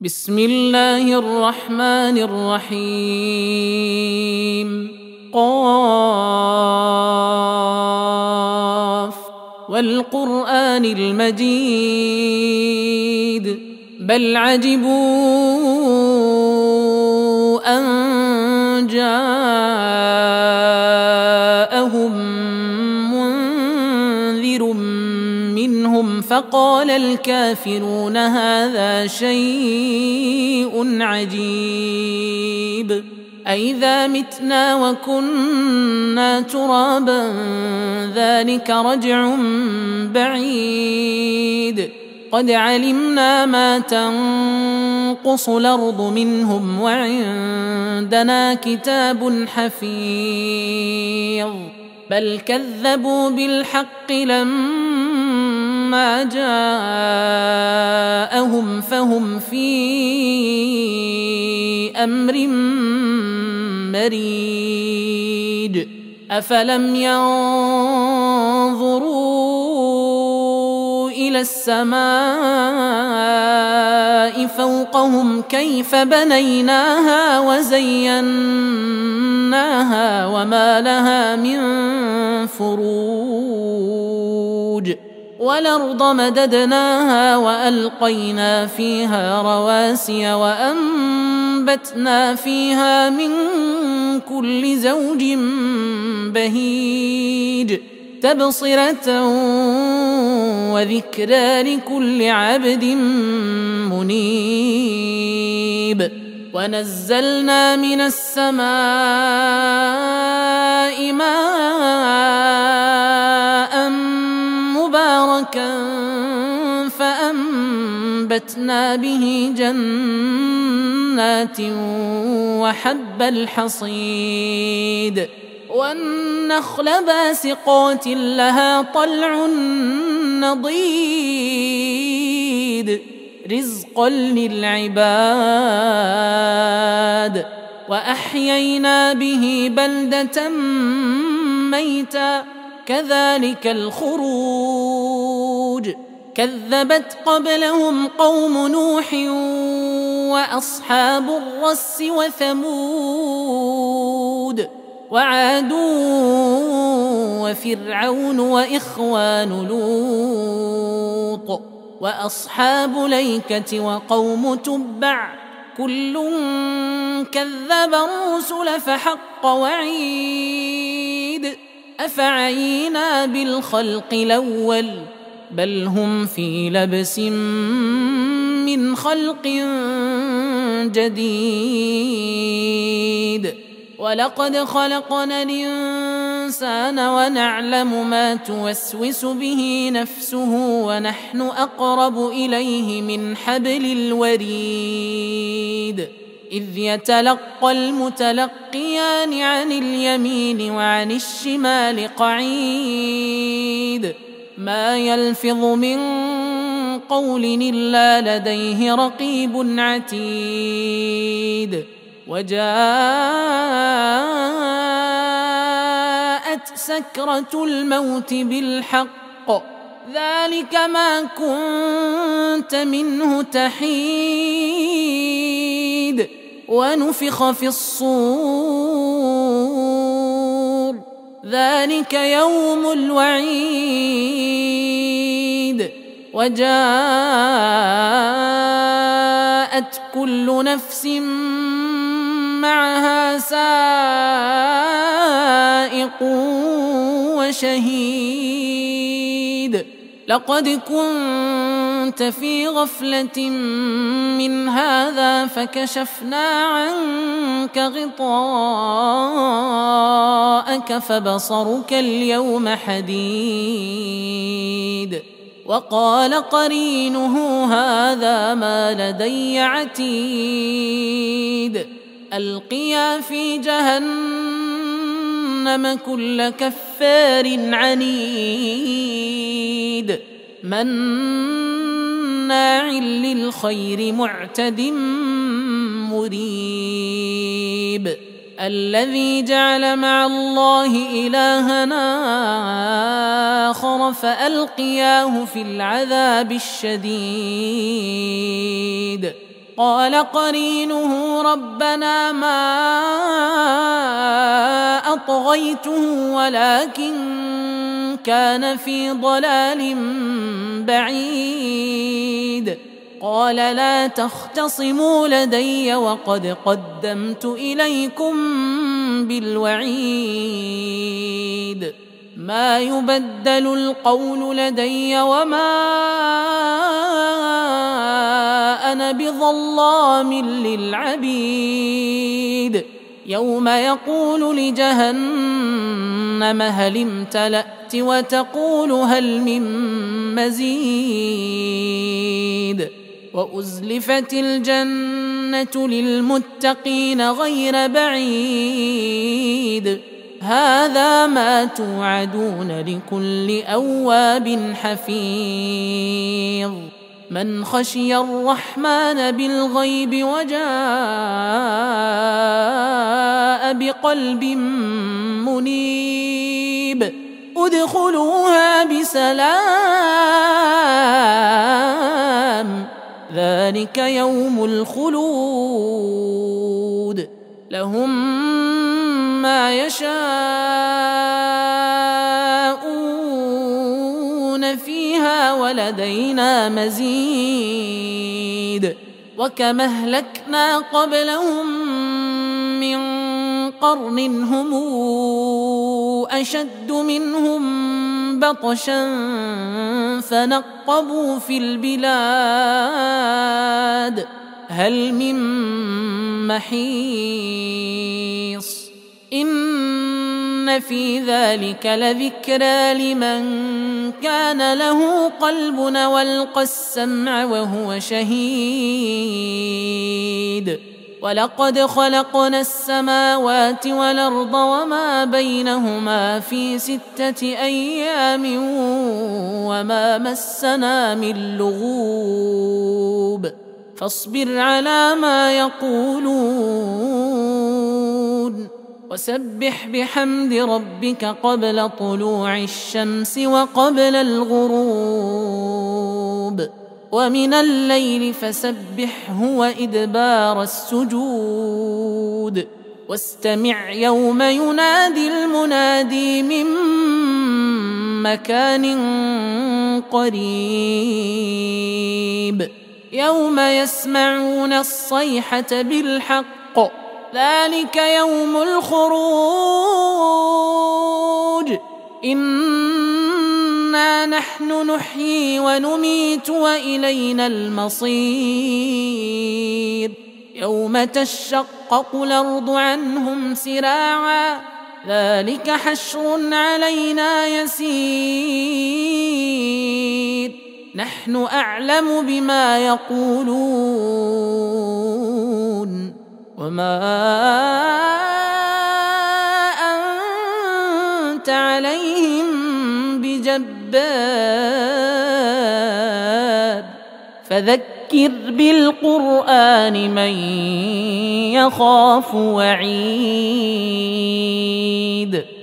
بسم الله الرحمن الرحيم قاف والقرآن المجيد بل عجبوا أن جاءهم منذر منهم فقال الكافرون هذا شيء عجيب أئذا متنا وكنا ترابا ذلك رجع بعيد قد علمنا ما تنقص الأرض منهم وعندنا كتاب حفيظ بل كذبوا بالحق لما جاءهم فهم في أمر مريج أفلم ينظروا إلى السماء فوقهم كيف بنيناها وزيناها وما لها من فروج والأرض مددناها وألقينا فيها رواسي وأنبتنا فيها من كل زوج بهيج تبصرة وذكرى لكل عبد منيب ونزلنا من السماء ماء مباركا فأنبتنا به جنات وحب الحصيد والنخل باسقات لها طلع نضيد رزقا للعباد وأحيينا به بلدة ميتا كذلك الخروج كذبت قبلهم قوم نوح وأصحاب الرس وثمود وعاد وفرعون وإخوان لوط وأصحاب الأيكة وقوم تبع كل كذب الرسل فحق وعيد أفعينا بالخلق الأول بل هم في لبس من خلق جديد ولقد خلقنا الإنسان ونعلم ما توسوس به نفسه ونحن أقرب إليه من حبل الوريد إذ يتلقى المتلقيان عن اليمين وعن الشمال قعيد ما يلفظ من قول إلا لديه رقيب عتيد وجاءت سكرة الموت بالحق ذلك ما كنت منه تحيد ونفخ في الصور ذلك يوم الوعيد وجاءت كل نفس معها سائق وشهيد لقد كنت في غفلة من هذا فكشفنا عنك غطاءك فبصرك اليوم حديد وقال قرينه هذا ما لدي عتيد ألقيا في جهنم كل كفار عنيد مناع للخير معتد مريب الذي جعل مع الله إلهنا آخر فألقياه في العذاب الشديد قال قرينه ربنا ما أطغيته ولكن كان في ضلال بعيد. قال لا تختصموا لدي وقد قدمت إليكم بالوعيد. ما يبدل القول لدي وما أنا بظلام للعبيد. يوم يقول لجهنم هل امتلأت وتقول هل من مزيد. وأزلفت الجنة للمتقين غير بعيد. هذا ما توعدون لكل أواب حفيظ. من خشي الرحمن بالغيب وجاء بقلب منيب ادخلوها بسلام ذلك يوم الخلود. لهم ما يشاءون فيها ولدينا مزيد. وكما أهلكنا قبلهم من قرن هم أشد منهم بطشا فنقبوا في البلاد هل من محيص. إن في ذلك لذكرى لمن كان له قلب والقى السمع وهو شهيد. ولقد خلقنا السماوات والأرض وما بينهما في 6 أيام وما مسنا من لغوب. فاصبر على ما يقولون وسبح بحمد ربك قبل طلوع الشمس وقبل الغروب ومن الليل فسبحه وإدبار السجود. واستمع يوم ينادي المنادي من مكان قريب. يوم يسمعون الصيحة بالحق ذلك يوم الخروج. إنا نحن نحيي ونميت وإلينا المصير. يوم تشقق الأرض عنهم سراعا ذلك حشر علينا يسير. نحن أعلم بما يقولون وما أنت عليهم بجبار. فذكر بالقرآن من يخاف وعيد.